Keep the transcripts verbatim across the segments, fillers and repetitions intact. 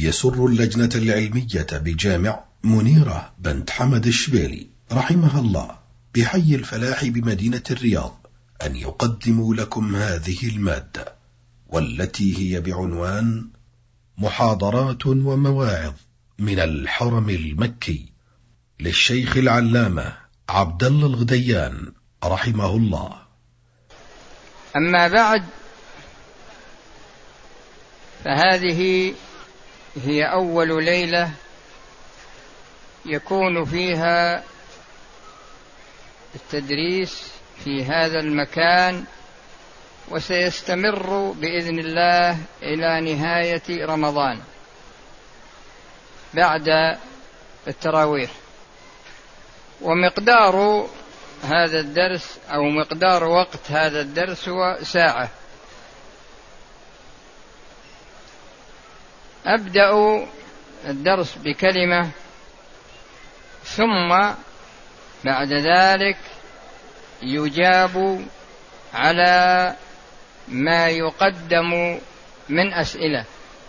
يسر اللجنة العلمية بجامع منيرة بنت حمد الشبيلي رحمها الله بحي الفلاح بمدينة الرياض أن يقدموا لكم هذه المادة، والتي هي بعنوان محاضرات ومواعظ من الحرم المكي للشيخ العلامة عبد الله الغديان رحمه الله. أما بعد، فهذه هي أول ليلة يكون فيها التدريس في هذا المكان، وسيستمر بإذن الله إلى نهاية رمضان بعد التراويح. ومقدار هذا الدرس أو مقدار وقت هذا الدرس هو ساعة. أبدأ الدرس بكلمة، ثم بعد ذلك يجاب على ما يقدم من أسئلة.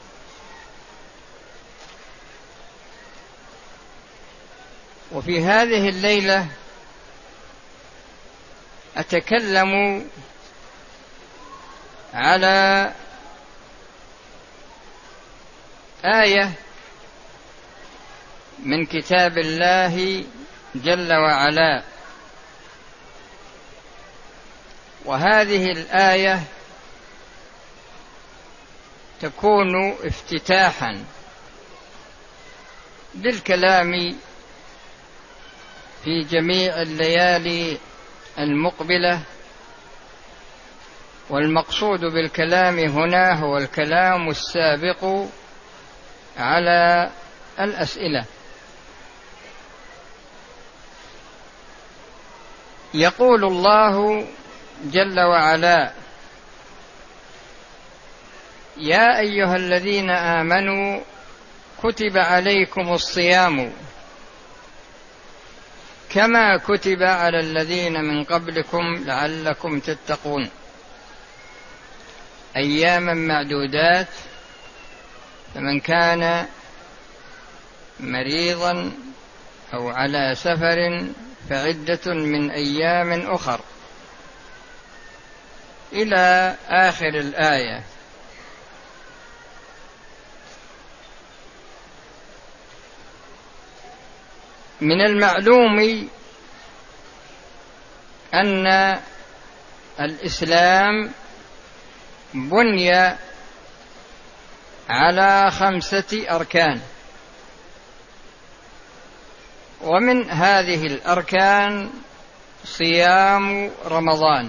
وفي هذه الليلة أتكلم على آية من كتاب الله جل وعلا، وهذه الآية تكون افتتاحا للكلام في جميع الليالي المقبلة. والمقصود بالكلام هنا هو الكلام السابق على الأسئلة. يقول الله جل وعلا: يا أيها الذين آمنوا كتب عليكم الصيام كما كتب على الذين من قبلكم لعلكم تتقون، أياما معدودات، فمن كان مريضا أو على سفر فعدة من أيام أخر، إلى آخر الآية. من المعلوم أن الإسلام بني على خمسة أركان، ومن هذه الأركان صيام رمضان.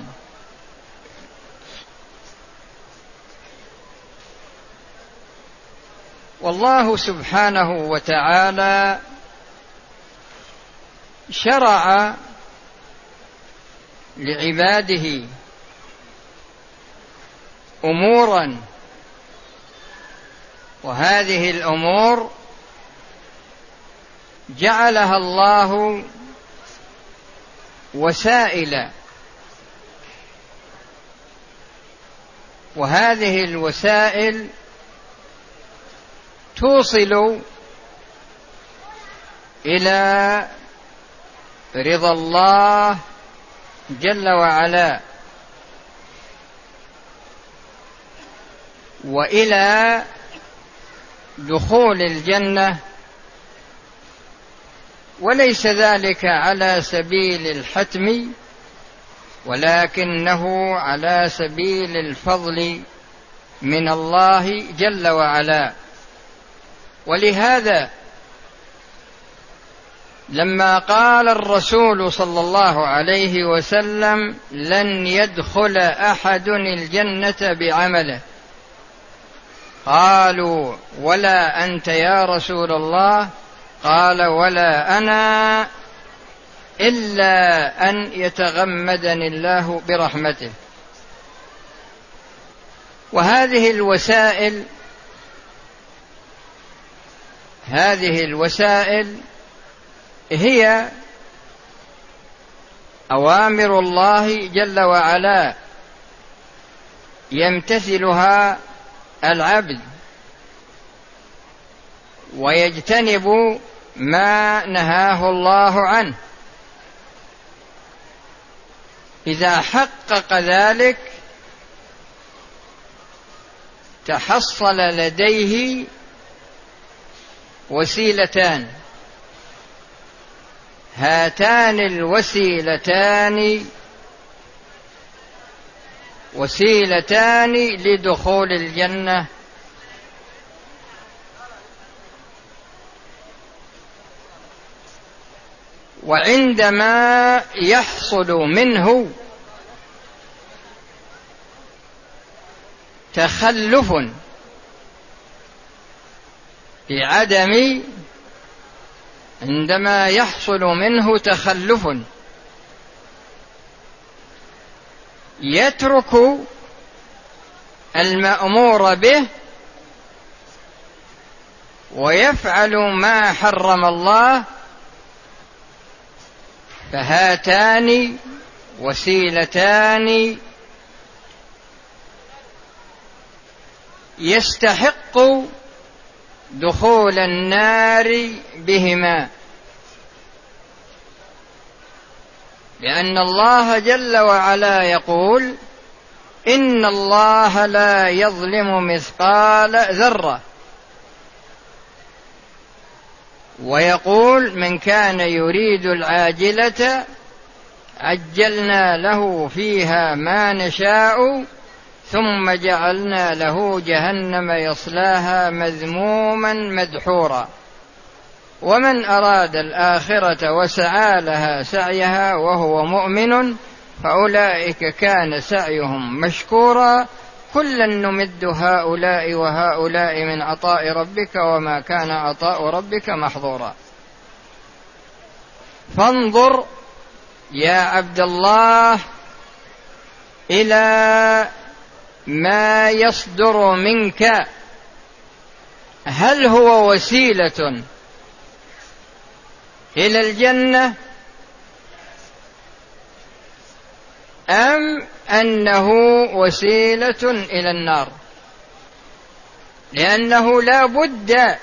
والله سبحانه وتعالى شرع لعباده أمورا، وهذه الأمور جعلها الله وسائل، وهذه الوسائل توصل إلى رضا الله جل وعلا، وإلى دخول الجنة، وليس ذلك على سبيل الحتم، ولكنه على سبيل الفضل من الله جل وعلا. ولهذا لما قال الرسول صلى الله عليه وسلم: لن يدخل أحد الجنة بعمله، قالوا: ولا أنت يا رسول الله؟ قال: ولا أنا، إلا أن يتغمدني الله برحمته. وهذه الوسائل هذه الوسائل هي أوامر الله جل وعلا يمتثلها العبد، ويجتنب ما نهاه الله عنه. إذا حقق ذلك تحصل لديه وسيلتان، هاتان الوسيلتان وسيلتان لدخول الجنة. وعندما يحصل منه تخلف بعدم عندما يحصل منه تخلف يترك المأمور به ويفعل ما حرم الله، فهاتان وسيلتان يستحق دخول النار بهما، لأن الله جل وعلا يقول: إن الله لا يظلم مثقال ذرة، ويقول: من كان يريد العاجلة عجلنا له فيها ما نشاء ثم جعلنا له جهنم يصلاها مذموما مدحورا، ومن أراد الآخرة وسعى لها سعيها وهو مؤمن فأولئك كان سعيهم مشكورا، كلا نمد هؤلاء وهؤلاء من عطاء ربك وما كان عطاء ربك محظورا. فانظر يا عبد الله إلى ما يصدر منك، هل هو وسيلة إلى الجنة أم أنه وسيلة إلى النار؟ لأنه لا بد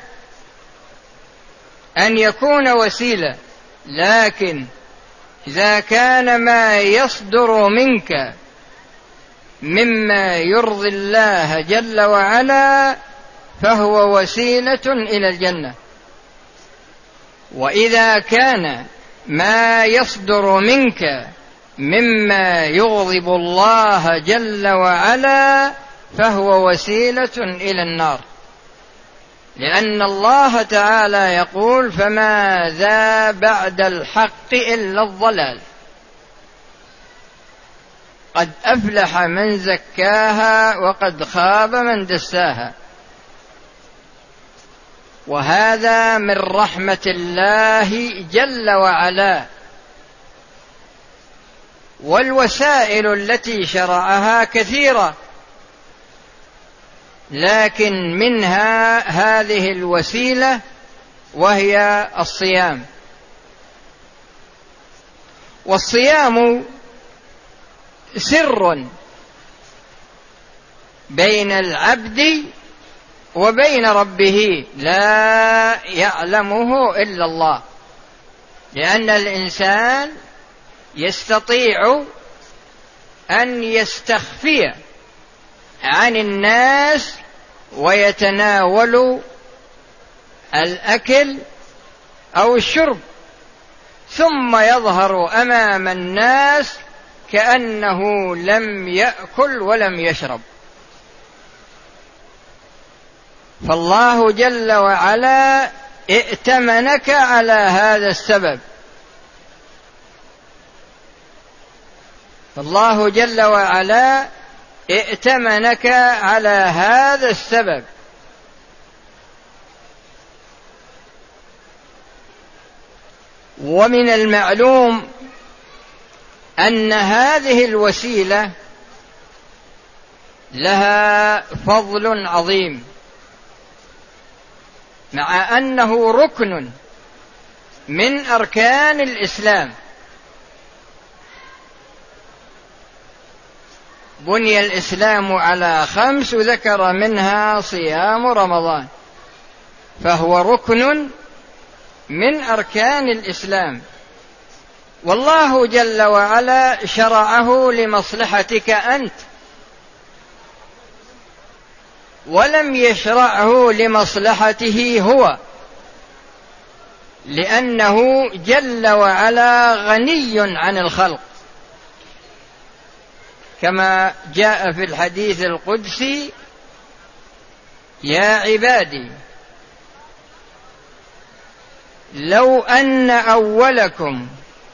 أن يكون وسيلة، لكن إذا كان ما يصدر منك مما يرضي الله جل وعلا فهو وسيلة إلى الجنة، وإذا كان ما يصدر منك مما يغضب الله جل وعلا فهو وسيلة إلى النار، لأن الله تعالى يقول: فماذا بعد الحق إلا الضلال، قد أفلح من زكاها وقد خاب من دساها. وهذا من رحمة الله جل وعلا. والوسائل التي شرعها كثيرة، لكن منها هذه الوسيلة وهي الصيام. والصيام سر بين العبد وبين ربه لا يعلمه إلا الله، لأن الإنسان يستطيع أن يستخفي عن الناس ويتناول الأكل أو الشرب، ثم يظهر أمام الناس كأنه لم يأكل ولم يشرب. فالله جل وعلا ائتمنك على هذا السبب، فالله جل وعلا ائتمنك على هذا السبب. ومن المعلوم أن هذه الوسيلة لها فضل عظيم، مع أنه ركن من أركان الإسلام. بني الإسلام على خمس، ذكر منها صيام رمضان، فهو ركن من أركان الإسلام، والله جل وعلا شرعه لمصلحتك أنت، ولم يشرعه لمصلحته هو، لأنه جل وعلا غني عن الخلق، كما جاء في الحديث القدسي: يا عبادي لو أن أولكم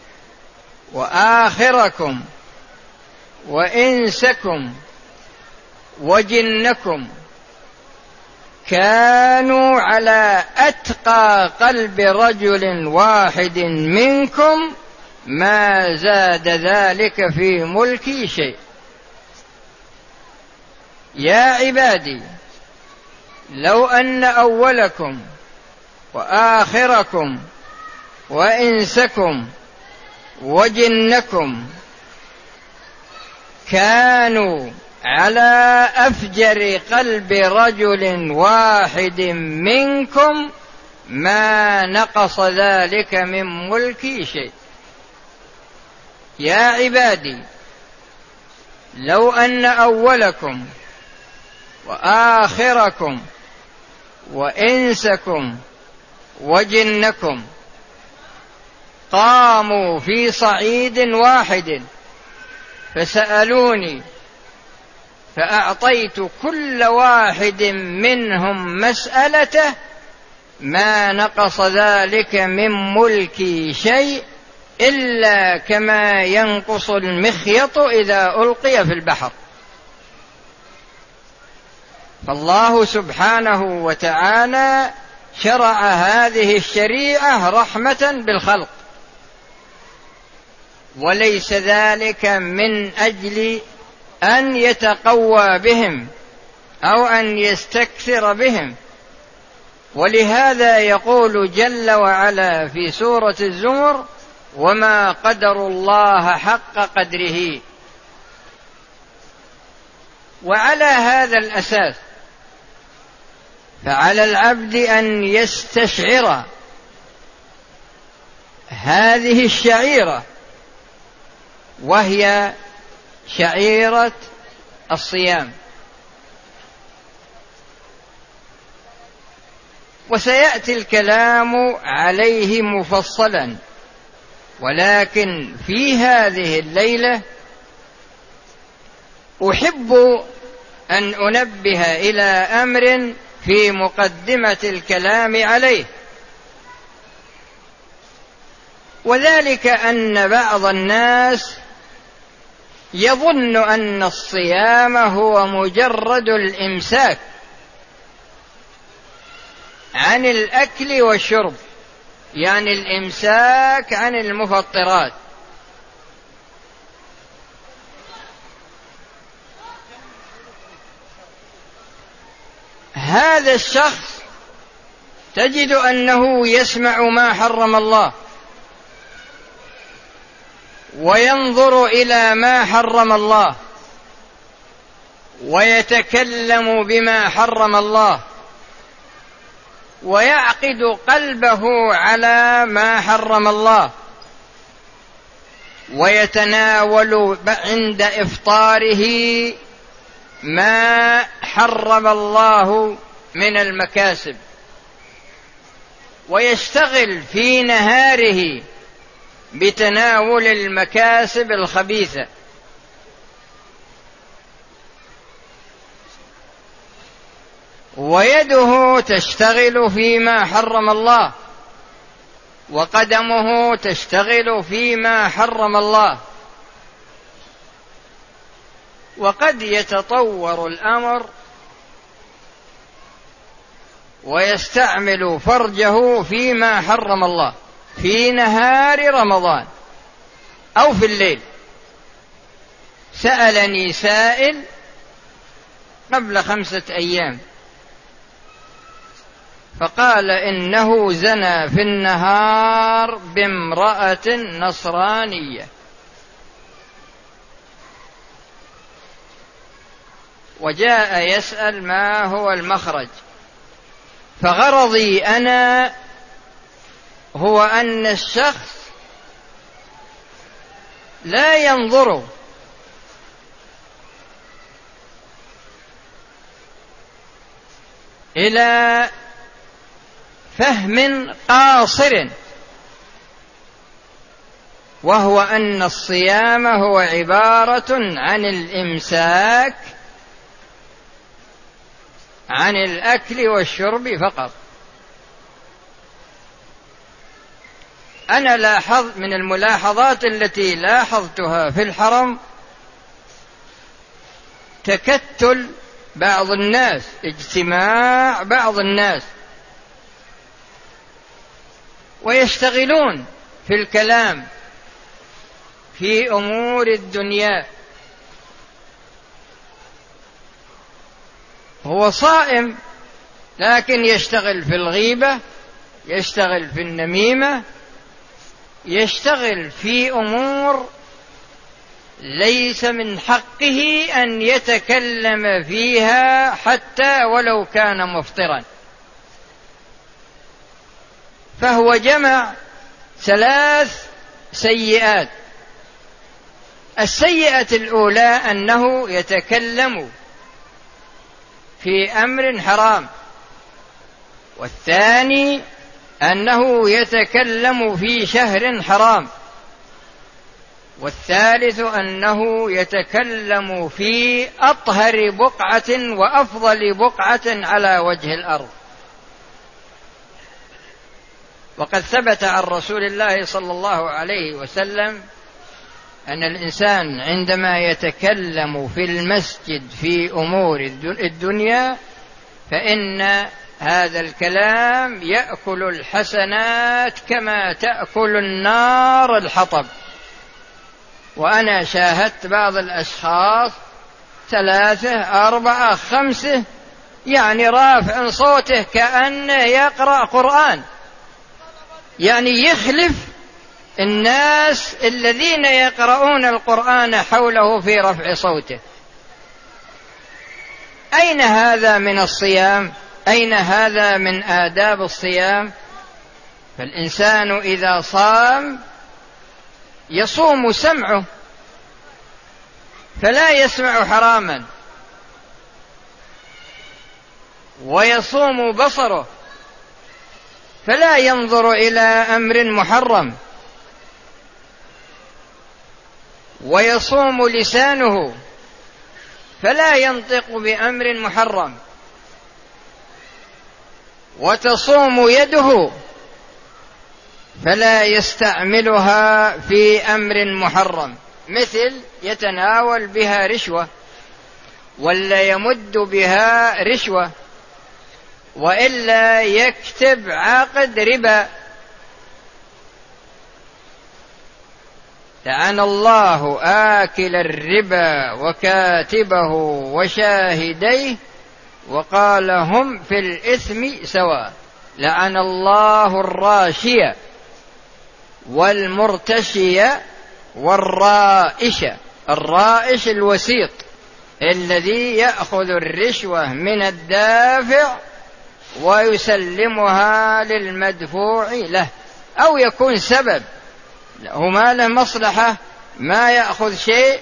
وآخركم وإنسكم وجنكم كانوا على أتقى قلب رجل واحد منكم ما زاد ذلك في ملكي شيء. يا عبادي لو أن أولكم وآخركم وإنسكم وجنكم كانوا على أفجر قلب رجل واحد منكم ما نقص ذلك من ملكي شيء. يا عبادي لو أن أولكم وآخركم وإنسكم وجنكم قاموا في صعيد واحد فسألوني فأعطيت كل واحد منهم مسألته ما نقص ذلك من ملكي شيء إلا كما ينقص المخيط إذا ألقي في البحر. فالله سبحانه وتعالى شرع هذه الشريعة رحمة بالخلق، وليس ذلك من أجل أن يتقوى بهم أو أن يستكثر بهم. ولهذا يقول جل وعلا في سورة الزمر: وما قدروا الله حق قدره. وعلى هذا الأساس فعلى العبد أن يستشعر هذه الشعيرة، وهي شعيرة الصيام. وسيأتي الكلام عليه مفصلا، ولكن في هذه الليلة أحب أن أنبه إلى أمر في مقدمة الكلام عليه، وذلك أن بعض الناس يظن أن الصيام هو مجرد الإمساك عن الأكل والشرب، يعني الإمساك عن المفطرات. هذا الشخص تجد أنه يسمع ما حرم الله وينظر إلى ما حرم الله ويتكلم بما حرم الله ويعقد قلبه على ما حرم الله، ويتناول عند إفطاره ما حرم الله من المكاسب، ويشتغل في نهاره بتناول المكاسب الخبيثة. ويده تشتغل فيما حرم الله، وقدمه تشتغل فيما حرم الله. وقد يتطور الأمر ويستعمل فرجه فيما حرم الله في نهار رمضان أو في الليل. سألني سائل قبل خمسة أيام فقال إنه زنى في النهار بامرأة نصرانية، وجاء يسأل ما هو المخرج، فغرضي أنا هو أن الشخص لا ينظر إلى فهم قاصر، وهو أن الصيام هو عبارة عن الإمساك عن الأكل والشرب فقط. أنا لاحظ من الملاحظات التي لاحظتها في الحرم تكتل بعض الناس، اجتماع بعض الناس، ويشتغلون في الكلام في أمور الدنيا. هو صائم لكن يشتغل في الغيبة، يشتغل في النميمة، يشتغل في أمور ليس من حقه أن يتكلم فيها حتى ولو كان مفطرا. فهو جمع ثلاث سيئات. السيئة الأولى أنه يتكلم في أمر حرام، والثاني أنه يتكلم في شهر حرام، والثالث أنه يتكلم في أطهر بقعة وأفضل بقعة على وجه الأرض. وقد ثبت عن رسول الله صلى الله عليه وسلم أن الإنسان عندما يتكلم في المسجد في أمور الدنيا فإن هذا الكلام يأكل الحسنات كما تأكل النار الحطب. وأنا شاهدت بعض الأشخاص ثلاثة أربعة خمسة يعني رافع صوته كأنه يقرأ قرآن، يعني يخلف الناس الذين يقرؤون القرآن حوله في رفع صوته. أين هذا من الصيام؟ أين هذا من آداب الصيام؟ فالإنسان إذا صام يصوم سمعه فلا يسمع حراما، ويصوم بصره فلا ينظر إلى أمر محرم، ويصوم لسانه فلا ينطق بأمر محرم، وتصوم يده فلا يستعملها في أمر محرم، مثل يتناول بها رشوة ولا يمد بها رشوة، وإلا يكتب عقد ربا. لعن الله آكل الربا وكاتبه وشاهديه وقال هم في الإثم سواء. لعن الله الراشية والمرتشية والرائش. الرائش الوسيط الذي يأخذ الرشوة من الدافع ويسلمها للمدفوع له، أو يكون سبب له ما له مصلحة ما يأخذ شيء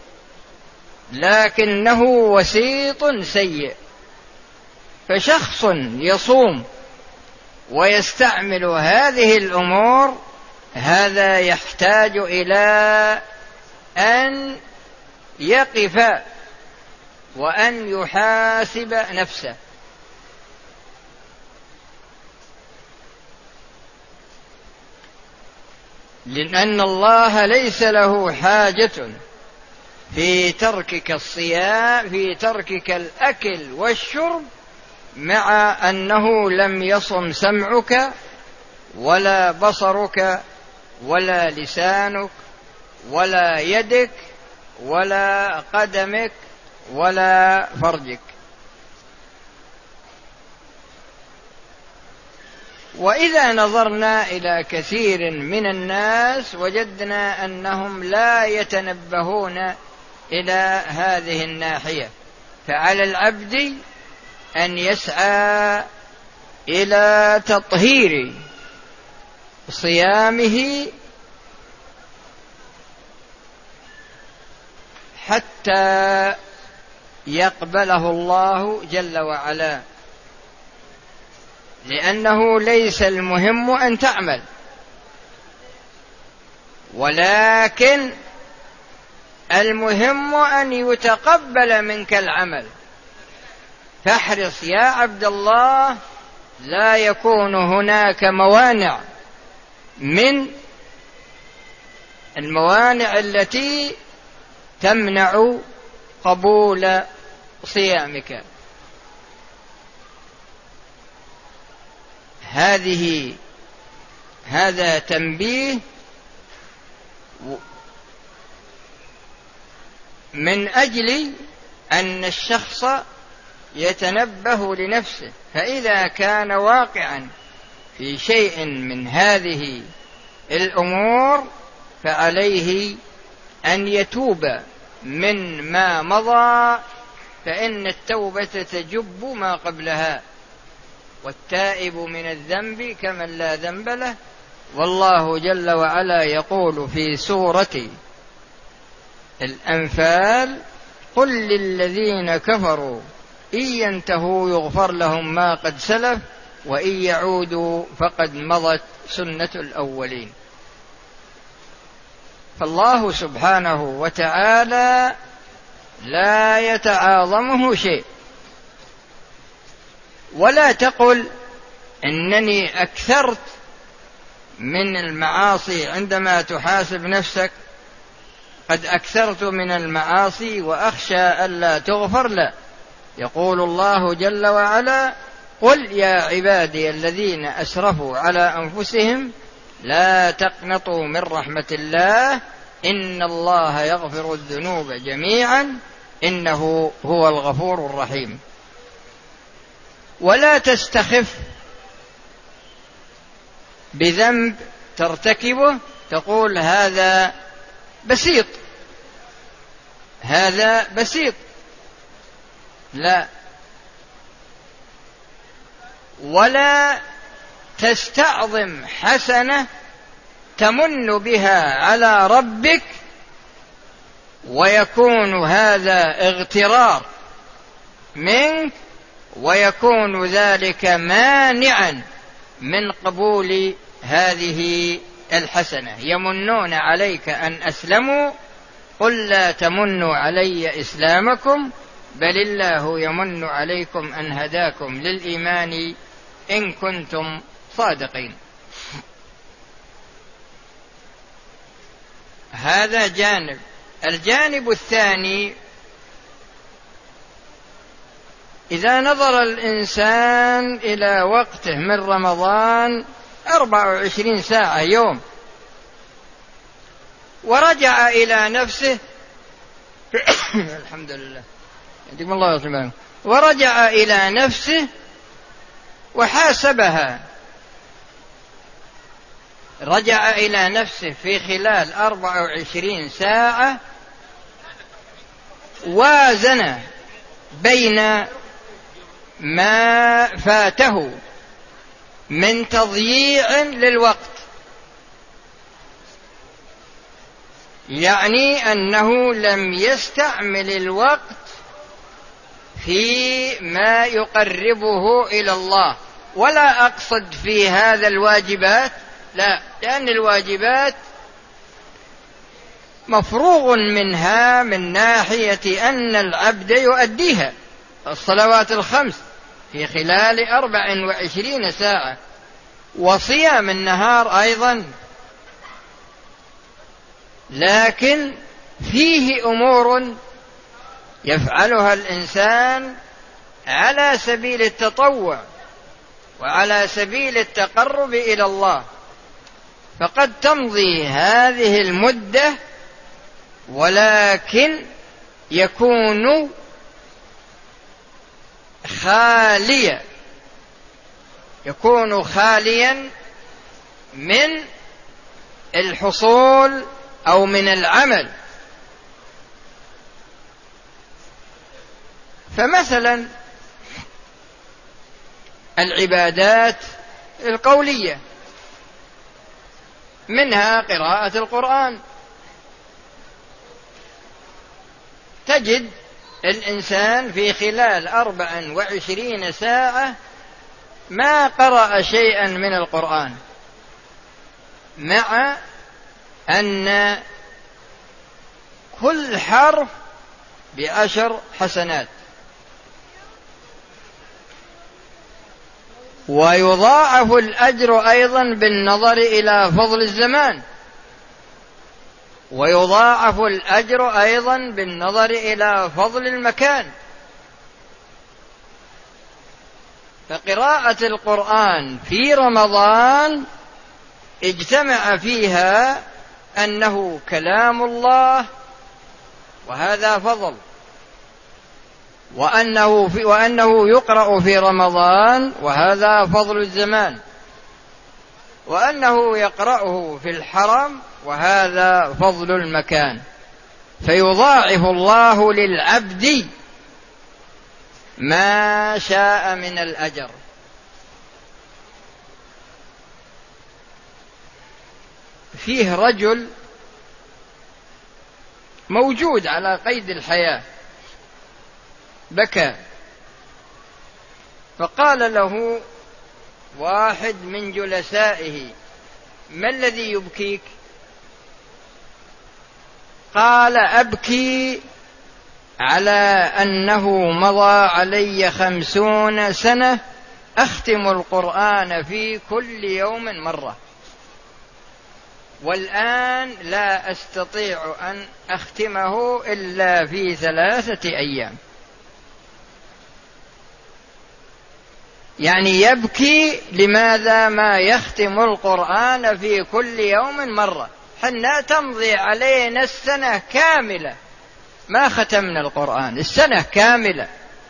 لكنه وسيط سيء. فشخص يصوم ويستعمل هذه الأمور هذا يحتاج إلى أن يقف وأن يحاسب نفسه. لأن الله ليس له حاجة في تركك الصيام في تركك الأكل والشرب مع أنه لم يصم سمعك ولا بصرك ولا لسانك ولا يدك ولا قدمك ولا فرجك. وإذا نظرنا إلى كثير من الناس وجدنا أنهم لا يتنبهون إلى هذه الناحية. فعلى العبد أن يسعى إلى تطهير صيامه حتى يقبله الله جل وعلا، لأنه ليس المهم أن تعمل، ولكن المهم أن يتقبل منك العمل. فاحرص يا عبد الله، لا يكون هناك موانع من الموانع التي تمنع قبول صيامك. هذه هذا تنبيه من أجل أن الشخص يتنبه لنفسه، فإذا كان واقعا في شيء من هذه الأمور فعليه أن يتوب من ما مضى، فإن التوبة تجب ما قبلها، والتائب من الذنب كمن لا ذنب له. والله جل وعلا يقول في سورة الأنفال: قل للذين كفروا إن ينتهوا يغفر لهم ما قد سلف وإن يعودوا فقد مضت سنة الأولين. فالله سبحانه وتعالى لا يتعاظمه شيء. ولا تقل إنني أكثرت من المعاصي عندما تحاسب نفسك، قد أكثرت من المعاصي وأخشى ألا تغفر. لا، يقول الله جل وعلا: قل يا عبادي الذين أسرفوا على أنفسهم لا تقنطوا من رحمة الله إن الله يغفر الذنوب جميعا إنه هو الغفور الرحيم. ولا تستخف بذنب ترتكبه تقول هذا بسيط هذا بسيط لا. ولا تستعظم حسنة تمن بها على ربك ويكون هذا اغترار منك، ويكون ذلك مانعا من قبول هذه الحسنة. يمنون عليك أن أسلموا قل لا تمنوا علي إسلامكم بل الله يمن عليكم أن هداكم للإيمان إن كنتم صادقين. هذا جانب. الجانب الثاني: إذا نظر الإنسان إلى وقته من رمضان أربع وعشرين ساعة يوم، ورجع إلى نفسه الحمد لله يديم الله يسلمك، ورجع إلى نفسه وحاسبها، رجع إلى نفسه في خلال أربع وعشرين ساعة، وازن بين ما فاته من تضييع للوقت، يعني أنه لم يستعمل الوقت في ما يقربه إلى الله. ولا أقصد في هذا الواجبات، لا، لأن الواجبات مفروغ منها من ناحية أن العبد يؤديها، الصلوات الخمس في خلال أربع وعشرين ساعة، وصيام النهار أيضا. لكن فيه أمور يفعلها الإنسان على سبيل التطوع وعلى سبيل التقرب إلى الله، فقد تمضي هذه المدة ولكن يكون خاليا يكون خاليا من الحصول أو من العمل. فمثلا العبادات القولية، منها قراءة القرآن. تجد الإنسان في خلال أربع وعشرين ساعة ما قرأ شيئا من القرآن، مع أن كل حرف بعشر حسنات، ويضاعف الأجر أيضا بالنظر إلى فضل الزمان، ويضاعف الأجر أيضا بالنظر إلى فضل المكان. فقراءة القرآن في رمضان اجتمع فيها أنه كلام الله، وهذا فضل، وأنه, في وأنه يقرأ في رمضان، وهذا فضل الزمان، وأنه يقرأه في الحرم، وهذا فضل المكان. فيضاعف الله للعبد ما شاء من الأجر. فيه رجل موجود على قيد الحياة بكى، فقال له واحد من جلسائه: ما الذي يبكيك؟ قال: أبكي على أنه مضى علي خمسون سنة أختم القرآن في كل يوم مرة، والآن لا أستطيع أن أختمه إلا في ثلاثة أيام. يعني يبكي لماذا ما يختم القرآن في كل يوم مرة؟ حنا تمضي علينا السنة كاملة ما ختمنا القرآن، السنة كاملة.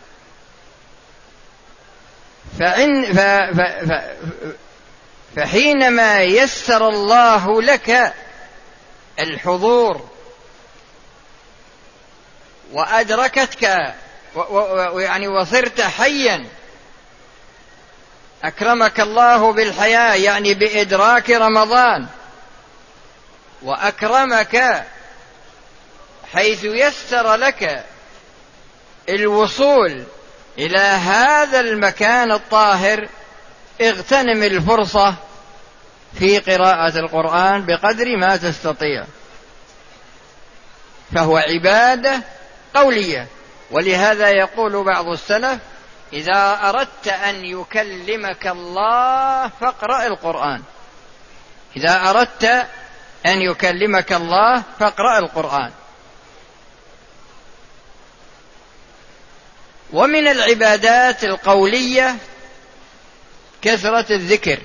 فعن ف... ف... ف... فحينما يسر الله لك الحضور وأدركتك ويعني وصرت حيا، أكرمك الله بالحياة يعني بإدراك رمضان، وأكرمك حيث يسر لك الوصول إلى هذا المكان الطاهر، اغتنم الفرصة في قراءة القرآن بقدر ما تستطيع، فهو عبادة قولية. ولهذا يقول بعض السلف: إذا أردت أن يكلمك الله فاقرأ القرآن. إذا أردت أن يكلمك الله فاقرأ القرآن. ومن العبادات القولية كثرة الذكر.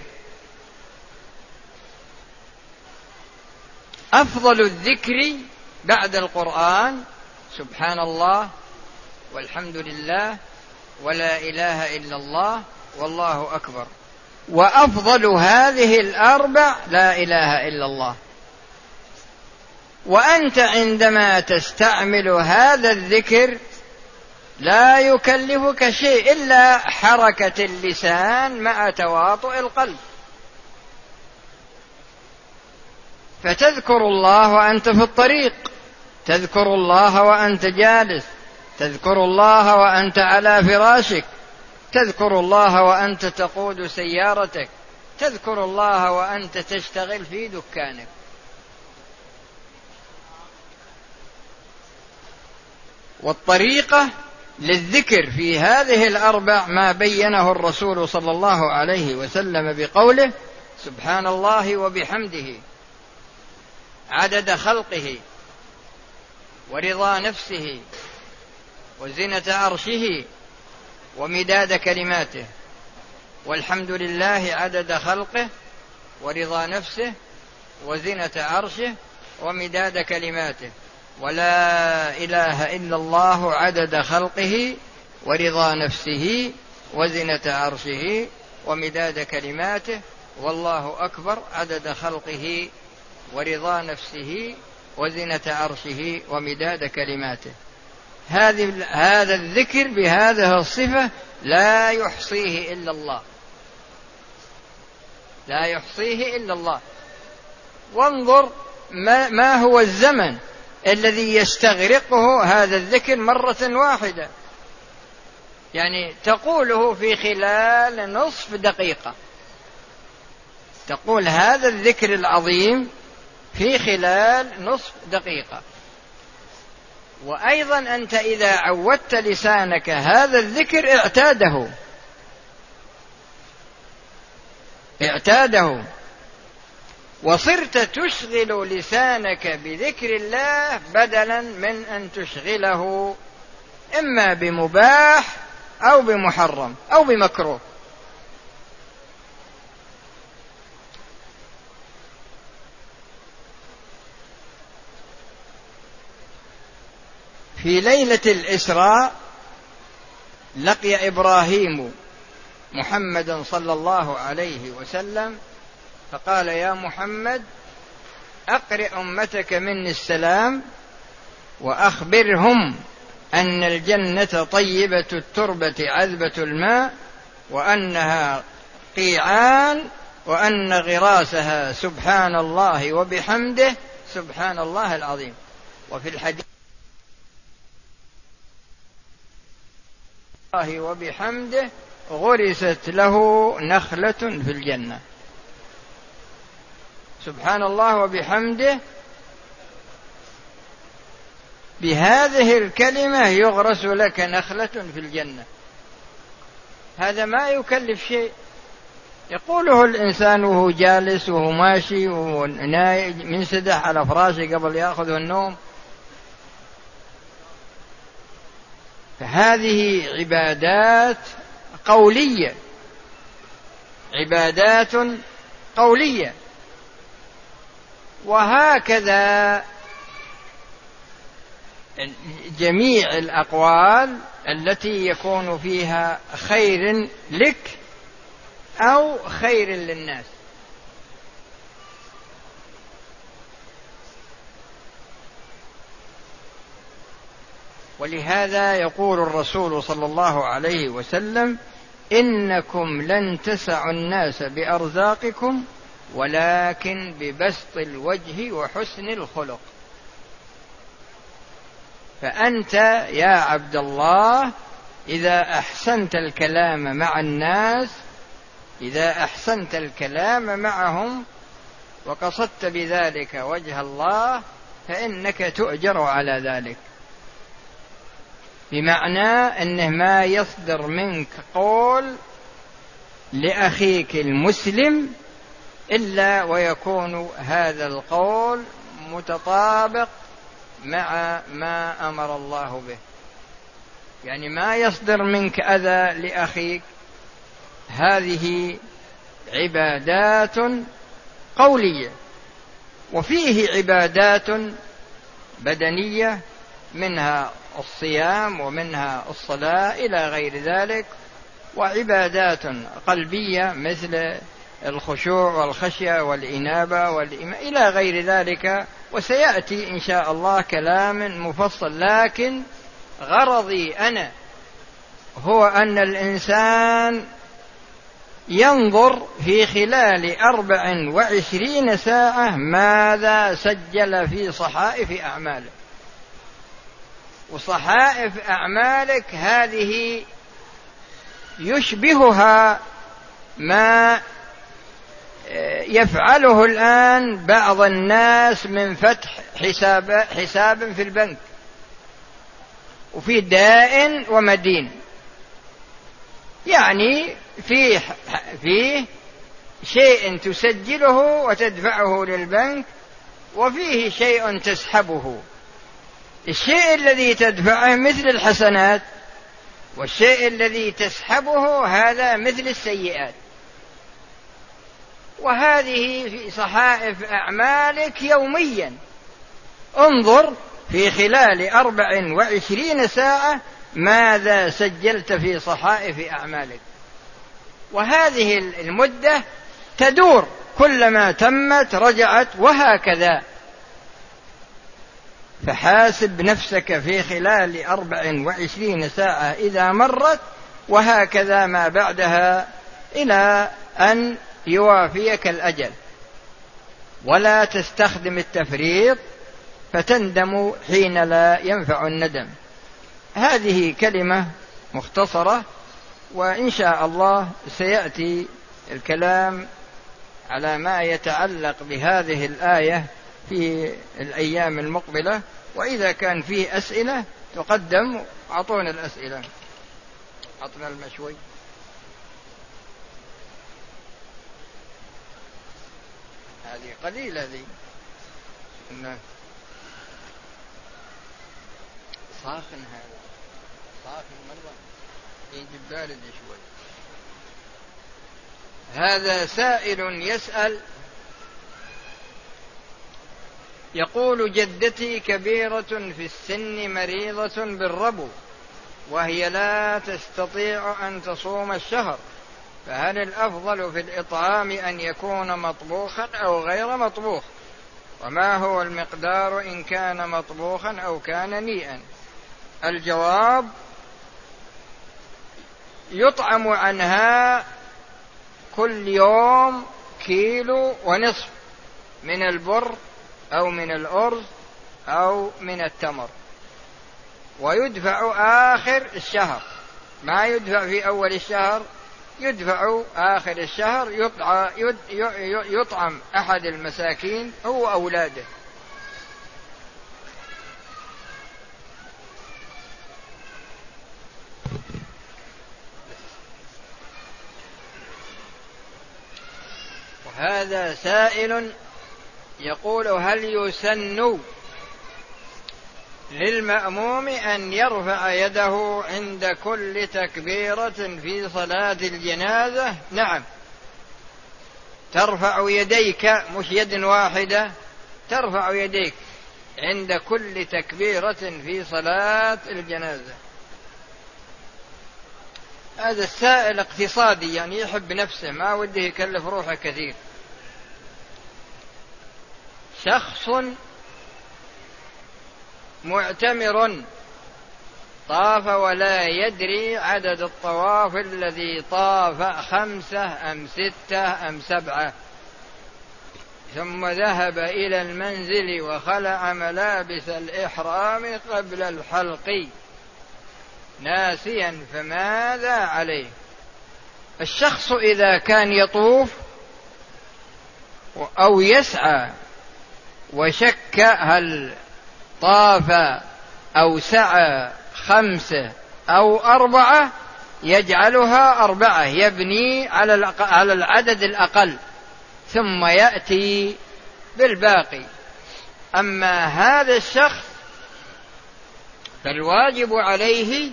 أفضل الذكر بعد القرآن سبحان الله والحمد لله ولا إله إلا الله والله أكبر، وأفضل هذه الأربع لا إله إلا الله. وأنت عندما تستعمل هذا الذكر لا يكلفك شيء إلا حركة اللسان مع تواطؤ القلب، فتذكر الله وأنت في الطريق، تذكر الله وأنت جالس، تذكر الله وأنت على فراشك، تذكر الله وأنت تقود سيارتك، تذكر الله وأنت تشتغل في دكانك. والطريقة للذكر في هذه الأربع ما بينه الرسول صلى الله عليه وسلم بقوله: سبحان الله وبحمده عدد خلقه ورضا نفسه وزنة عرشه ومداد كلماته، والحمد لله عدد خلقه ورضا نفسه وزنة عرشه ومداد كلماته، ولا إله إلا الله عدد خلقه ورضا نفسه وزنة عرشه ومداد كلماته، والله أكبر عدد خلقه ورضا نفسه وزنة عرشه ومداد كلماته. هذه هذا الذكر بهذه الصفة لا يحصيه إلا الله، لا يحصيه إلا الله. وانظر ما, ما هو الزمن الذي يستغرقه هذا الذكر مرة واحدة، يعني تقوله في خلال نصف دقيقة، تقول هذا الذكر العظيم في خلال نصف دقيقة. وأيضا أنت إذا عودت لسانك هذا الذكر اعتاده اعتاده وصرت تشغل لسانك بذكر الله بدلا من أن تشغله إما بمباح أو بمحرم أو بمكروه. في ليلة الإسراء لقي إبراهيم محمدا صلى الله عليه وسلم فقال: يا محمد، أقرئ أمتك مني السلام وأخبرهم أن الجنة طيبة التربة عذبة الماء، وأنها قيعان، وأن غراسها سبحان الله وبحمده سبحان الله العظيم. وفي الحديث الله وبحمده غرست له نخلة في الجنة. سبحان الله وبحمده، بهذه الكلمة يغرس لك نخلة في الجنة. هذا ما يكلف شيء، يقوله الإنسان وهو جالس وهو ماشي ومنسدح على فراشه قبل يأخذ النوم. فهذه عبادات قولية، عبادات قولية. وهكذا جميع الأقوال التي يكون فيها خير لك أو خير للناس. ولهذا يقول الرسول صلى الله عليه وسلم: إنكم لن تسعوا الناس بأرزاقكم ولكن ببسط الوجه وحسن الخلق. فأنت يا عبد الله إذا أحسنت الكلام مع الناس، إذا أحسنت الكلام معهم وقصدت بذلك وجه الله، فإنك تؤجر على ذلك. بمعنى أنه ما يصدر منك قول لأخيك المسلم إلا ويكون هذا القول متطابق مع ما أمر الله به. يعني ما يصدر منك أذى لأخيك. هذه عبادات قولية. وفيه عبادات بدنية، منها الصيام ومنها الصلاة إلى غير ذلك، وعبادات قلبية مثل الخشوع والخشية والإنابة والإيمان إلى غير ذلك. وسيأتي إن شاء الله كلام مفصل، لكن غرضي أنا هو أن الإنسان ينظر في خلال أربع وعشرين ساعة ماذا سجل في صحائف أعماله. وصحائف أعمالك هذه يشبهها ما يفعله الآن بعض الناس من فتح حساب حساب في البنك، وفي دائن ومدين. يعني فيه فيه شيء تسجله وتدفعه للبنك، وفيه شيء تسحبه. الشيء الذي تدفعه مثل الحسنات، والشيء الذي تسحبه هذا مثل السيئات. وهذه في صحائف أعمالك يوميا. انظر في خلال أربع وعشرين ساعة ماذا سجلت في صحائف أعمالك. وهذه المدة تدور، كلما تمت رجعت، وهكذا. فحاسب نفسك في خلال أربع وعشرين ساعة إذا مرت وهكذا ما بعدها إلى أن يوافيك الأجل، ولا تستخدم التفريط فتندم حين لا ينفع الندم. هذه كلمة مختصرة، وإن شاء الله سيأتي الكلام على ما يتعلق بهذه الآية في الأيام المقبلة، وإذا كان فيه أسئلة تقدم. أعطونا الأسئلة. أعطنا المشوي. هذه قليلة ذي. صاخن هذا، صاخن مرة يجب بارد شوي. هذا سائل يسأل يقول: جدتي كبيرة في السن مريضة بالربو، وهي لا تستطيع أن تصوم الشهر، فهل الأفضل في الإطعام أن يكون مطبوخا أو غير مطبوخ؟ وما هو المقدار إن كان مطبوخا أو كان نيئا؟ الجواب: يطعم عنها كل يوم كيلو ونصف من البر أو من الأرز أو من التمر، ويدفع آخر الشهر، ما يدفع في أول الشهر، يدفع آخر الشهر. يطعم أحد المساكين هو أولاده. وهذا سائل يقول: هل يسن للمأموم أن يرفع يده عند كل تكبيرة في صلاة الجنازة؟ نعم، ترفع يديك، مش يد واحدة، ترفع يديك عند كل تكبيرة في صلاة الجنازة. هذا السائل اقتصادي، يعني يحب نفسه، ما وده يكلف روحه كثير. شخص معتمر طاف ولا يدري عدد الطواف الذي طاف، خمسة أم ستة أم سبعة، ثم ذهب إلى المنزل وخلع ملابس الإحرام قبل الحلق ناسيا، فماذا عليه؟ الشخص إذا كان يطوف أو يسعى وشك هل طاف أو سعى خمسة أو أربعة، يجعلها أربعة، يبني على العدد الأقل ثم يأتي بالباقي. أما هذا الشخص فالواجب عليه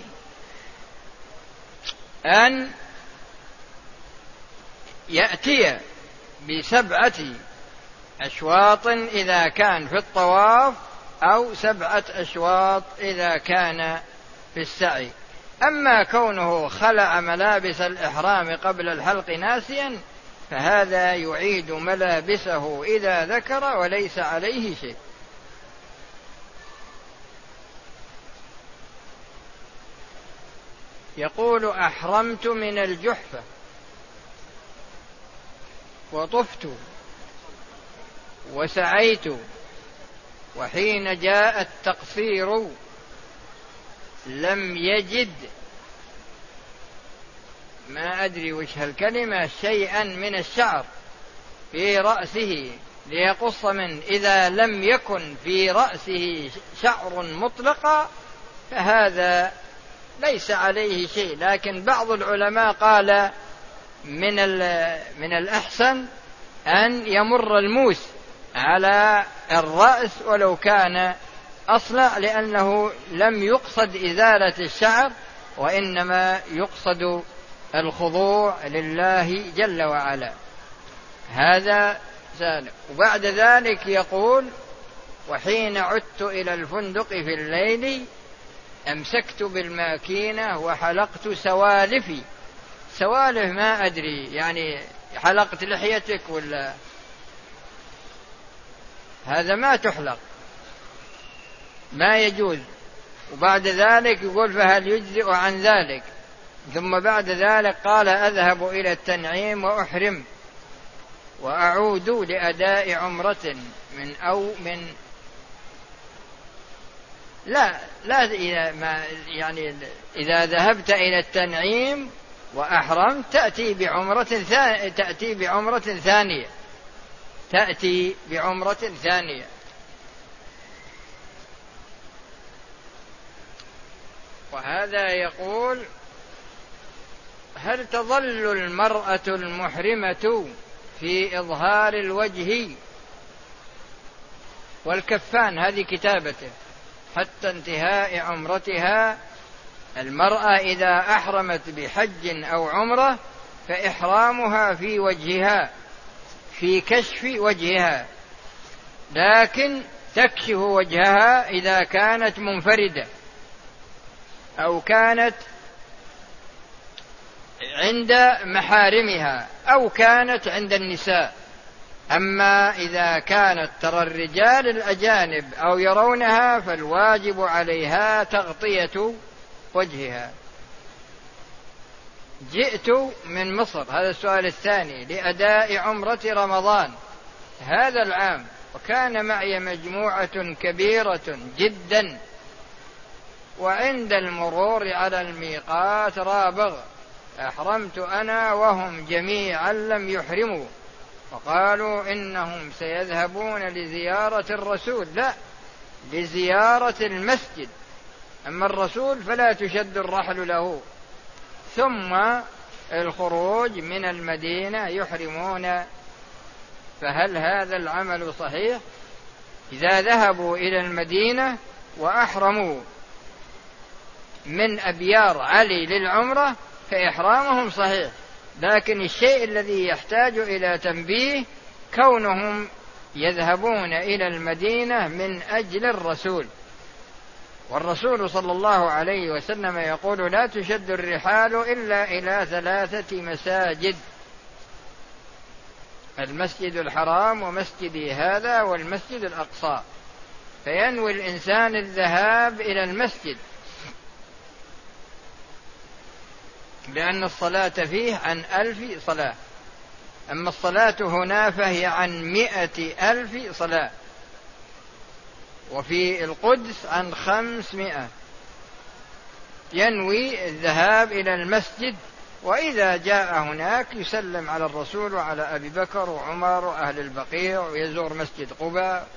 أن يأتي بسبعة أشواط إذا كان في الطواف، أو سبعة أشواط إذا كان في السعي. أما كونه خلع ملابس الإحرام قبل الحلق ناسيا، فهذا يعيد ملابسه إذا ذكر وليس عليه شيء. يقول: أحرمت من الجحفة وطفت وسعيت، وحين جاء التقصير لم يجد، ما أدري وش هالكلمة، شيئا من الشعر في رأسه ليقص منه. إذا لم يكن في رأسه شعر مطلقا فهذا ليس عليه شيء، لكن بعض العلماء قال من من الأحسن أن يمر الموس على الرأس ولو كان أصلع، لأنه لم يقصد إزالة الشعر، وإنما يقصد الخضوع لله جل وعلا. هذا سالم. وبعد ذلك يقول: وحين عدت إلى الفندق في الليل أمسكت بالماكينة وحلقت سوالفي. سوالف ما أدري، يعني حلقت لحيتك ولا؟ هذا ما تحلق، ما يجوز. وبعد ذلك يقول: فهل يجزئ عن ذلك؟ ثم بعد ذلك قال أذهب إلى التنعيم وأحرم وأعود لأداء عمرة من أو من لا لا إذا ما يعني إذا ذهبت إلى التنعيم وأحرمت تأتي بعمرة ثانية تأتي بعمرة ثانية تأتي بعمرة ثانية. وهذا يقول: هل تظل المرأة المحرمة في إظهار الوجه والكفان، هذه كتابته، حتى انتهاء عمرتها؟ المرأة إذا أحرمت بحج أو عمرة فإحرامها في وجهها، في كشف وجهها، لكن تكشف وجهها إذا كانت منفردة أو كانت عند محارمها أو كانت عند النساء. أما إذا كانت ترى الرجال الأجانب أو يرونها فالواجب عليها تغطية وجهها. جئت من مصر، هذا السؤال الثاني، لأداء عمرة رمضان هذا العام، وكان معي مجموعة كبيرة جدا، وعند المرور على الميقات رابغ أحرمت أنا وهم جميعا لم يحرموا، فقالوا إنهم سيذهبون لزيارة الرسول. لا، لزيارة المسجد، أما الرسول فلا تشد الرحل له. ثم الخروج من المدينة يحرمون. فهل هذا العمل صحيح؟ إذا ذهبوا إلى المدينة وأحرموا من أبيار علي للعمرة فإحرامهم صحيح، لكن الشيء الذي يحتاج إلى تنبيه كونهم يذهبون إلى المدينة من أجل الرسول، والرسول صلى الله عليه وسلم يقول: لا تشد الرحال إلا إلى ثلاثة مساجد: المسجد الحرام ومسجدي هذا والمسجد الأقصى. فينوي الإنسان الذهاب إلى المسجد لأن الصلاة فيه عن ألف صلاة، أما الصلاة هنا فهي عن مئة ألف صلاة، وفي القدس عن خمسمائة. ينوي الذهاب إلى المسجد، وإذا جاء هناك يسلم على الرسول وعلى أبي بكر وعمر وأهل البقيع ويزور مسجد قباء.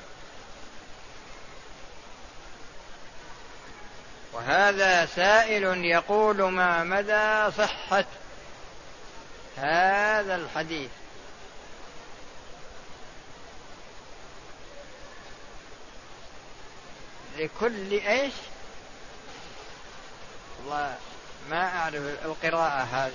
وهذا سائل يقول: ما مدى صحة هذا الحديث؟ لكل إيش؟ والله ما أعرف القراءة هذه.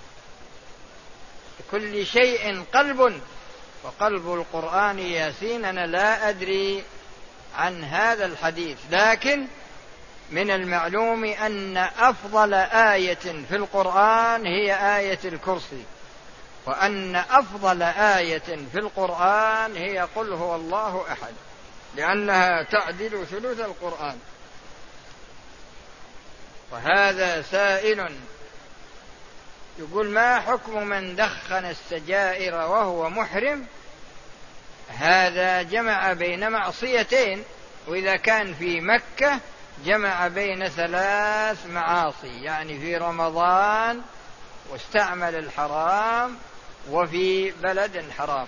لكل شيء قلب، وقلب القرآن ياسين. أنا لا أدري عن هذا الحديث، لكن من المعلوم أن أفضل آية في القرآن هي آية الكرسي، وأن أفضل آية في القرآن هي قل هو الله أحد، لأنها تعدل ثلث القرآن. وهذا سائل يقول: ما حكم من دخن السجائر وهو محرم؟ هذا جمع بين معصيتين، وإذا كان في مكة جمع بين ثلاث معاصي، يعني في رمضان واستعمل الحرام وفي بلد حرام.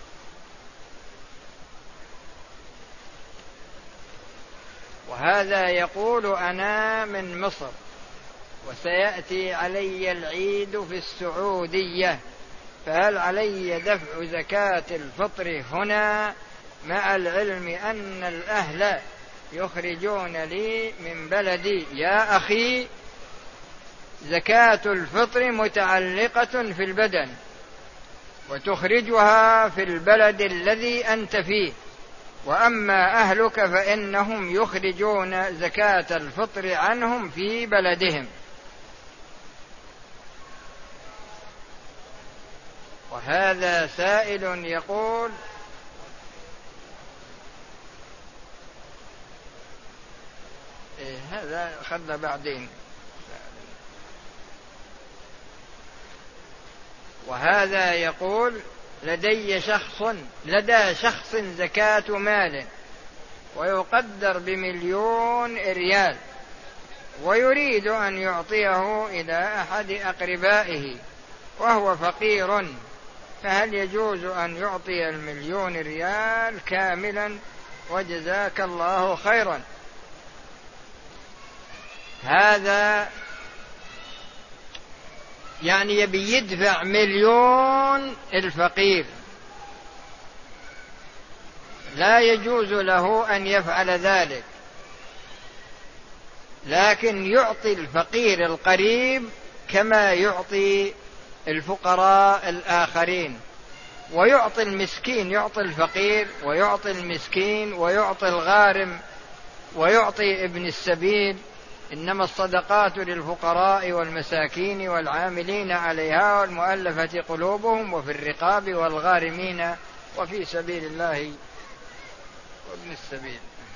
وهذا يقول: أنا من مصر وسيأتي علي العيد في السعودية، فهل علي دفع زكاة الفطر هنا، مع العلم أن الأهل يخرجون لي من بلدي؟ يا أخي، زكاة الفطر متعلقة في البدن، وتخرجها في البلد الذي أنت فيه، وأما أهلك فإنهم يخرجون زكاة الفطر عنهم في بلدهم. وهذا سائل يقول: إيه هذا خلى بعدين. وهذا يقول لدي شخص لدى شخص زكاة مال ويقدر بمليون ريال ويريد أن يعطيه إلى أحد أقربائه وهو فقير، فهل يجوز أن يعطي المليون ريال كاملا وجزاك الله خيرا؟ هذا يعني يبي يدفع مليون الفقير، لا يجوز له أن يفعل ذلك، لكن يعطي الفقير القريب كما يعطي الفقراء الآخرين، ويعطي المسكين، يعطي الفقير ويعطي المسكين ويعطي الغارم ويعطي ابن السبيل. إنما الصدقات للفقراء والمساكين والعاملين عليها والمؤلفة قلوبهم وفي الرقاب والغارمين وفي سبيل الله وابن السبيل.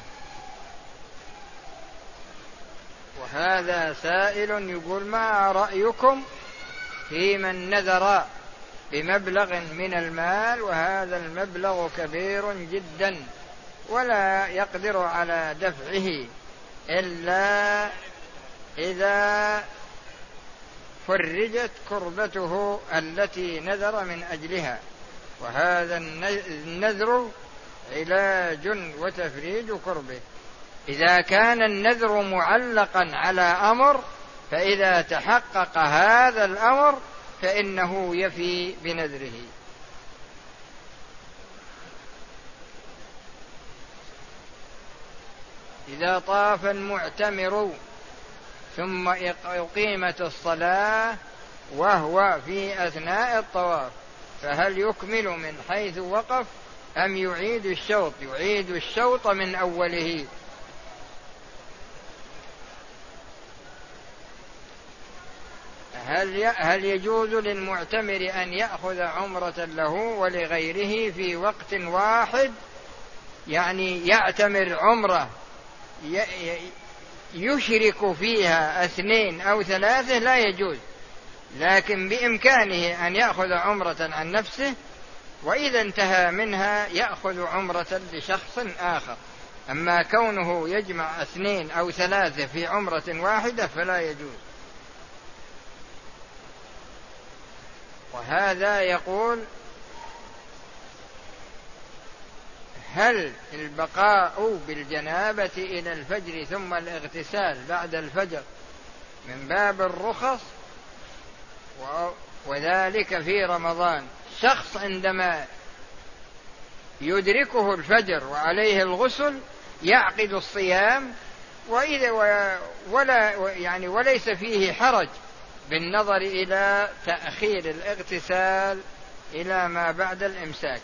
وهذا سائل يقول ما رأيكم في من نذر بمبلغ من المال وهذا المبلغ كبير جدا ولا يقدر على دفعه إلا إذا فرجت كربته التي نذر من أجلها، وهذا النذر علاج وتفريج كربه. إذا كان النذر معلقا على أمر فإذا تحقق هذا الأمر فإنه يفي بنذره. إذا طاف المعتمر ثم أقيمت الصلاة وهو في أثناء الطواف فهل يكمل من حيث وقف أم يعيد الشوط؟ يعيد الشوط من أوله. هل هل يجوز للمعتمر أن يأخذ عمرة له ولغيره في وقت واحد؟ يعني يعتمر عمرة يشرك فيها اثنين أو ثلاثة لا يجوز، لكن بإمكانه أن يأخذ عمرة عن نفسه وإذا انتهى منها يأخذ عمرة لشخص آخر. أما كونه يجمع اثنين أو ثلاثة في عمرة واحدة فلا يجوز. وهذا يقول هل البقاء بالجنابة إلى الفجر ثم الاغتسال بعد الفجر من باب الرخص وذلك في رمضان؟ شخص عندما يدركه الفجر وعليه الغسل يعقد الصيام وإذا ولا يعني وليس فيه حرج بالنظر إلى تأخير الاغتسال إلى ما بعد الإمساك.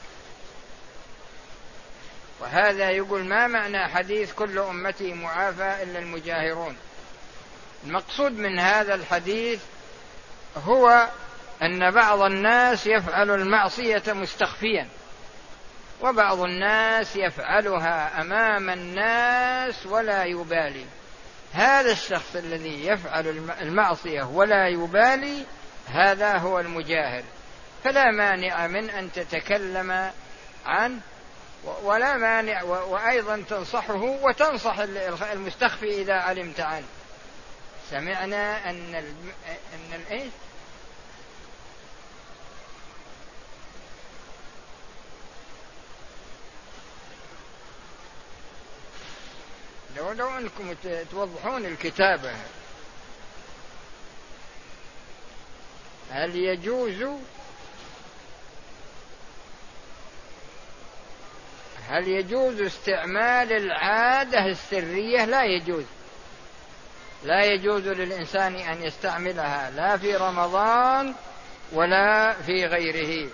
وهذا يقول ما معنى حديث كل أمتي معافى إلا المجاهرون؟ المقصود من هذا الحديث هو أن بعض الناس يفعل المعصية مستخفيا وبعض الناس يفعلها أمام الناس ولا يبالي. هذا الشخص الذي يفعل المعصية ولا يبالي هذا هو المجاهر، فلا مانع من أن تتكلم عنه ولا مانع وأيضا تنصحه وتنصح المستخفي إذا علمت عنه. سمعنا أن الم... أن الإيش لو لو أنكم توضحون الكتابة. هل يجوز هل يجوز استعمال العادة السرية؟ لا يجوز، لا يجوز للإنسان أن يستعملها لا في رمضان ولا في غيره.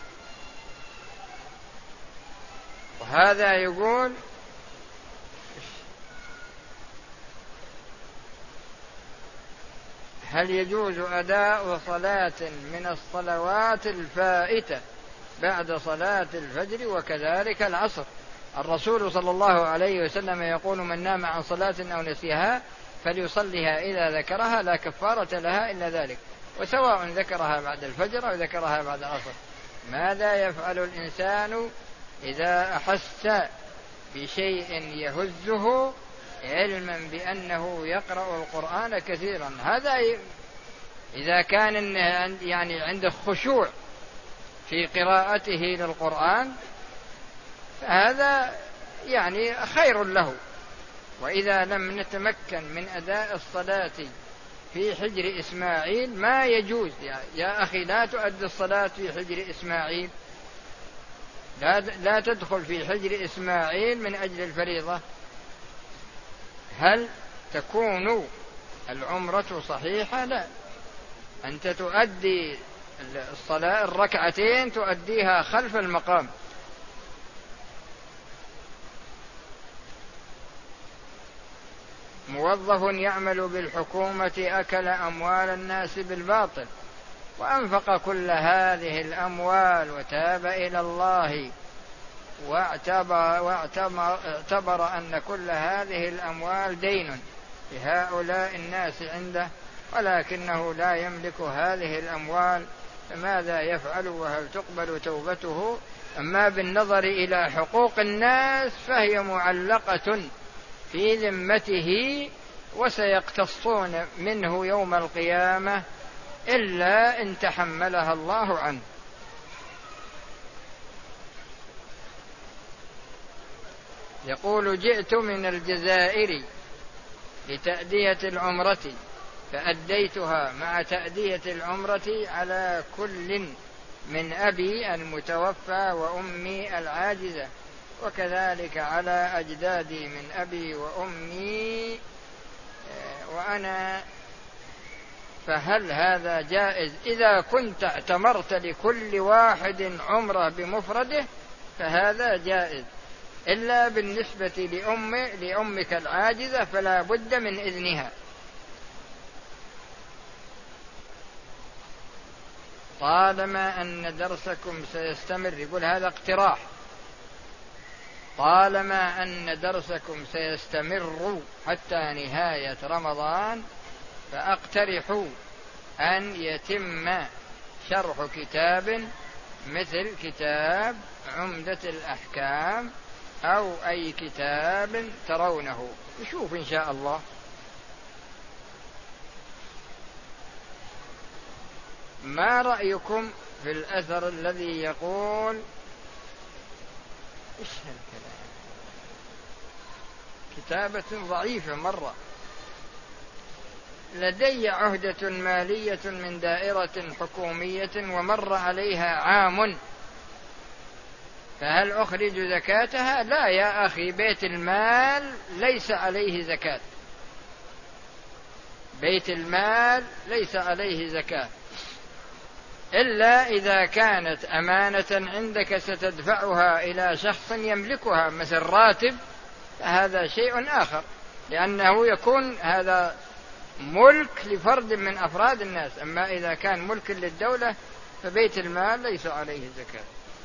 وهذا يقول هل يجوز أداء صلاة من الصلوات الفائتة بعد صلاة الفجر وكذلك العصر؟ الرسول صلى الله عليه وسلم يقول من نام عن صلاة أو نسيها فليصليها إذا ذكرها لا كفارة لها إلا ذلك. وسواء ذكرها بعد الفجر أو ذكرها بعد العصر. ماذا يفعل الإنسان إذا أحس بشيء يهزه علما بأنه يقرأ القرآن كثيرا؟ هذا إذا كان يعني عنده خشوع في قراءته للقرآن فهذا يعني خير له. وإذا لم نتمكن من أداء الصلاة في حجر إسماعيل ما يجوز يا أخي لا تؤدي الصلاة في حجر إسماعيل، لا, لا تدخل في حجر إسماعيل من أجل الفريضة. هل تكون العمرة صحيحة؟ لا، أنت تؤدي الصلاة الركعتين تؤديها خلف المقام. موظف يعمل بالحكومة أكل أموال الناس بالباطل وأنفق كل هذه الأموال وتاب إلى الله واعتبر, واعتبر, واعتبر أن كل هذه الأموال دين لهؤلاء الناس عنده، ولكنه لا يملك هذه الأموال، فماذا يفعل وهل تقبل توبته؟ أما بالنظر إلى حقوق الناس فهي معلقة في ذمته وسيقتصون منه يوم القيامة إلا إن تحملها الله عنه. يقول: جئت من الجزائر لتأدية العمرة فأديتها مع تأدية العمرة على كل من أبي المتوفى وأمي العاجزة، وكذلك على أجدادي من أبي وأمي وأنا، فهل هذا جائز؟ إذا كنت اعتمرت لكل واحد عمرة بمفرده فهذا جائز، إلا بالنسبة لأم لأمك العاجزة فلا بد من إذنها. طالما أن درسكم سيستمر، يقول هذا اقتراح، طالما أن درسكم سيستمر حتى نهاية رمضان فأقترح أن يتم شرح كتاب مثل كتاب عمدة الأحكام أو أي كتاب ترونه، نشوف إن شاء الله. ما رأيكم في الأثر الذي يقول إيش هالكلام؟ كتابة ضعيفة مرة. لدي عهدة مالية من دائرة حكومية ومر عليها عام، فهل أخرج زكاتها؟ لا يا أخي، بيت المال ليس عليه زكاة، بيت المال ليس عليه زكاة إلا إذا كانت أمانة عندك ستدفعها إلى شخص يملكها مثل راتب، فهذا شيء آخر، لأنه يكون هذا ملك لفرد من أفراد الناس. أما إذا كان ملك للدولة فبيت المال ليس عليه زكاة.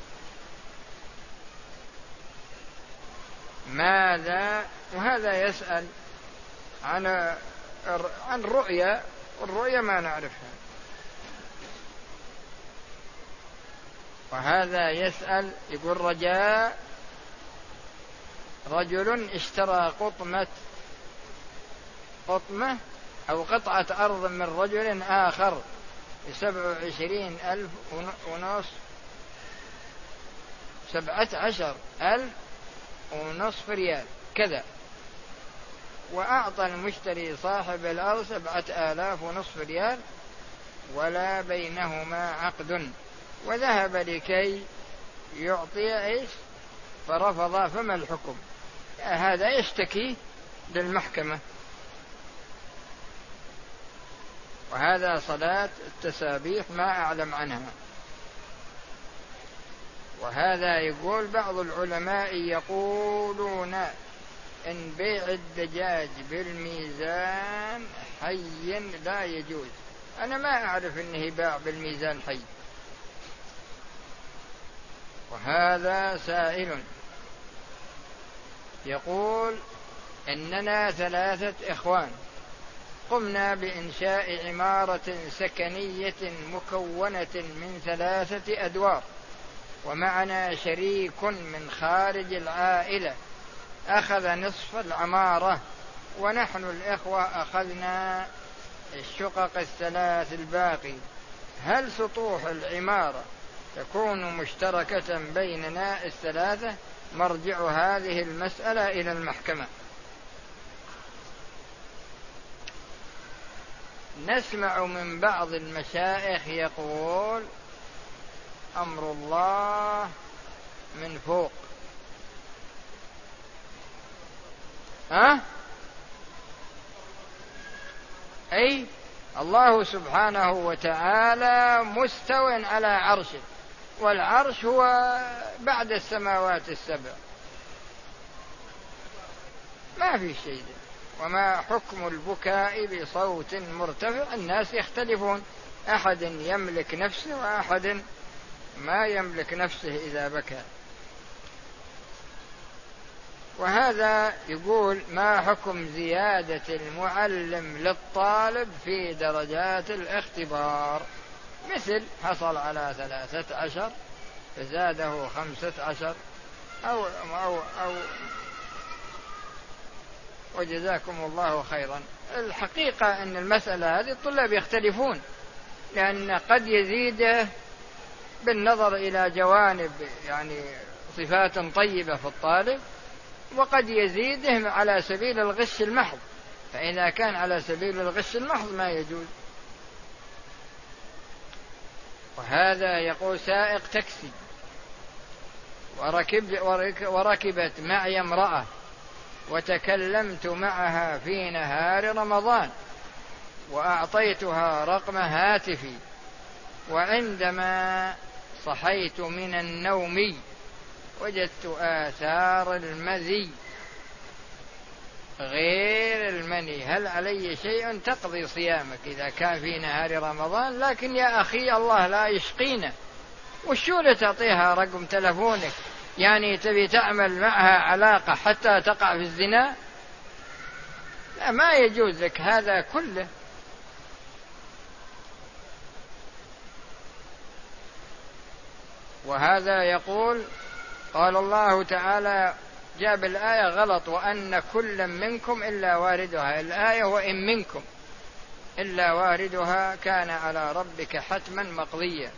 ماذا؟ وهذا يسأل عن عن رؤيا، والرؤيا ما نعرفها. وهذا يسأل يقول: رجاء، رجل اشترى قطمة قطمة أو قطعة أرض من رجل آخر بسبع وعشرين ألف ونصف سبعة عشر ألف ونصف ريال كذا، وأعطى المشتري صاحب الأرض سبعة آلاف ونصف ريال ولا بينهما عقد، وذهب لكي يعطي إيش فرفض، فما الحكم؟ هذا يشتكي للمحكمة. وهذا صلاة التسابيح ما أعلم عنها. وهذا يقول: بعض العلماء يقولون إن بيع الدجاج بالميزان حي لا يجوز. أنا ما أعرف إنه باع بالميزان حي. وهذا سائل يقول: إننا ثلاثة إخوان قمنا بإنشاء عمارة سكنية مكونة من ثلاثة أدوار، ومعنا شريك من خارج العائلة أخذ نصف العمارة، ونحن الإخوة أخذنا الشقق الثلاث الباقي. هل سطوح العمارة تكون مشتركة بيننا الثلاثة؟ مرجع هذه المسألة إلى المحكمة. نسمع من بعض المشايخ يقول أمر الله من فوق. ها؟ أي الله سبحانه وتعالى مستو على عرشه، والعرش هو بعد السماوات السبع، ما في شيء. وما حكم البكاء بصوت مرتفع؟ الناس يختلفون، أحد يملك نفسه وأحد ما يملك نفسه إذا بكى. وهذا يقول ما حكم زيادة المعلم للطالب في درجات الاختبار؟ مثل حصل على ثلاثة عشر فزاده خمسة عشر أو, أو, أو وجزاكم الله خيرا. الحقيقة أن المسألة هذه الطلاب يختلفون، لأن قد يزيده بالنظر إلى جوانب يعني صفات طيبة في الطالب، وقد يزيدهم على سبيل الغش المحض، فإذا كان على سبيل الغش المحض ما يجوز. وهذا يقول سائق تاكسي وركب وركبت معي امرأة وتكلمت معها في نهار رمضان وأعطيتها رقم هاتفي، وعندما صحيت من النوم وجدت آثار المذي غير المني، هل علي شيء؟ تقضي صيامك إذا كان في نهار رمضان. لكن يا أخي الله لا يشقينا، وشو اللي تعطيها رقم تلفونك؟ يعني تبي تعمل معها علاقة حتى تقع في الزنا؟ لا، ما يجوز لك هذا كله. وهذا يقول قال الله تعالى جاب الآية غلط، وأن كل منكم إلا واردها. الآية وإن منكم إلا واردها كان على ربك حتما مقضيا.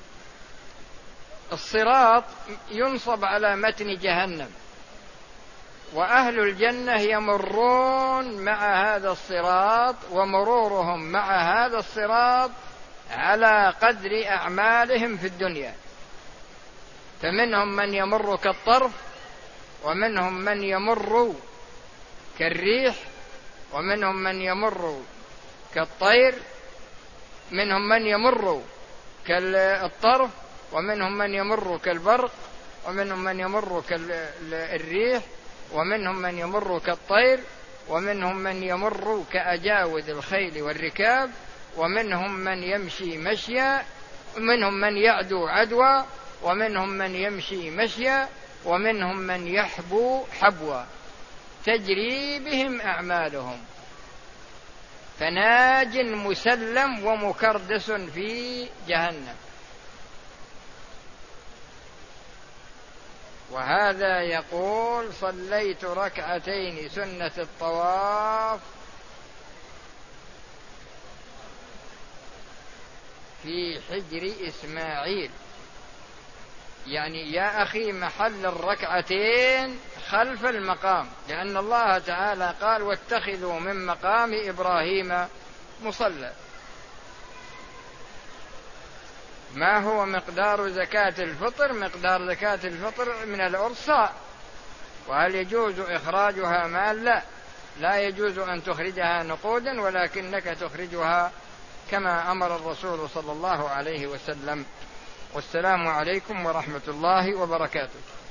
الصراط ينصب على متن جهنم، وأهل الجنة يمرون مع هذا الصراط، ومرورهم مع هذا الصراط على قدر أعمالهم في الدنيا، فمنهم من يمر كالطرف، ومنهم من يمر كالريح، ومنهم من يمر كالطير، منهم من يمر كالطرف، ومنهم من يمر كالبرق، ومنهم من يمر كالريح، ومنهم من يمر كالطير، ومنهم من يمر كأجاوذ الخيل والركاب، ومنهم من يمشي مشيا، ومنهم من يعدو عدوى، ومنهم من يمشي مشيا، ومنهم من يحبو حبوا، تجري بهم أعمالهم، فناج مسلم ومكردس في جهنم. وهذا يقول صليت ركعتين سنة الطواف في حجر إسماعيل. يعني يا أخي محل الركعتين خلف المقام، لأن الله تعالى قال واتخذوا من مقام إبراهيم مصلى. ما هو مقدار زكاة الفطر؟ مقدار زكاة الفطر من العرس. وهل يجوز إخراجها مال؟ لا، لا يجوز أن تخرجها نقودا، ولكنك تخرجها كما أمر الرسول صلى الله عليه وسلم. والسلام عليكم ورحمة الله وبركاته.